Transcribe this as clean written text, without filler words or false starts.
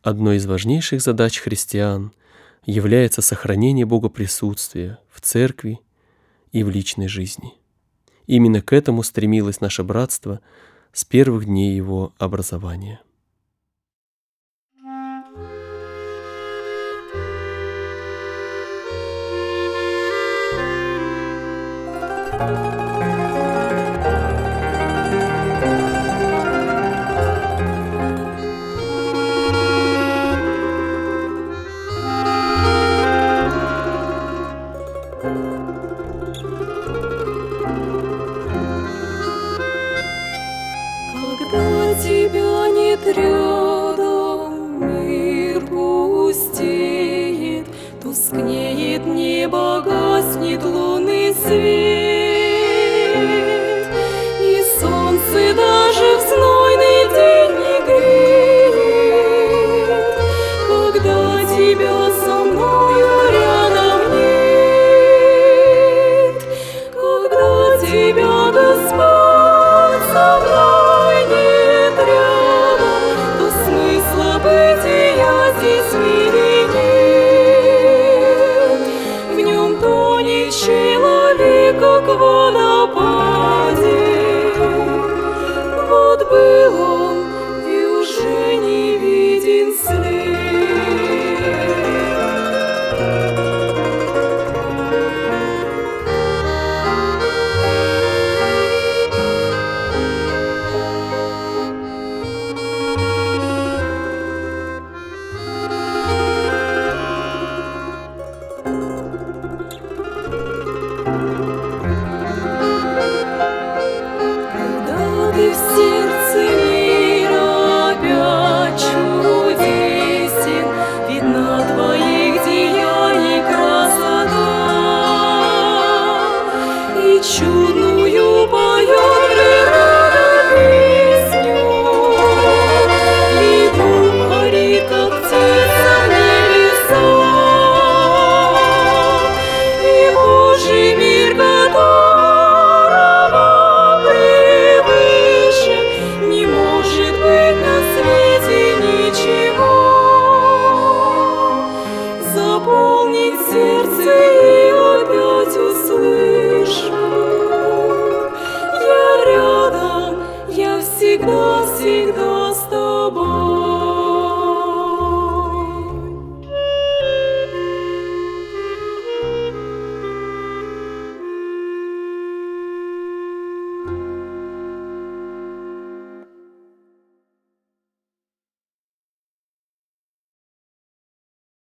Одной из важнейших задач христиан является сохранение богоприсутствия в церкви и в личной жизни. Именно к этому стремилось наше братство с первых дней его образования. Когда тебя нет рядом, мир пустеет, тускнеет небо, гаснет лунный свет, и солнце даже в знойный день не греет, когда тебя со мною рядом нет, когда тебя, Господь, со мной нет рядом, то смысла бытия здесь нет.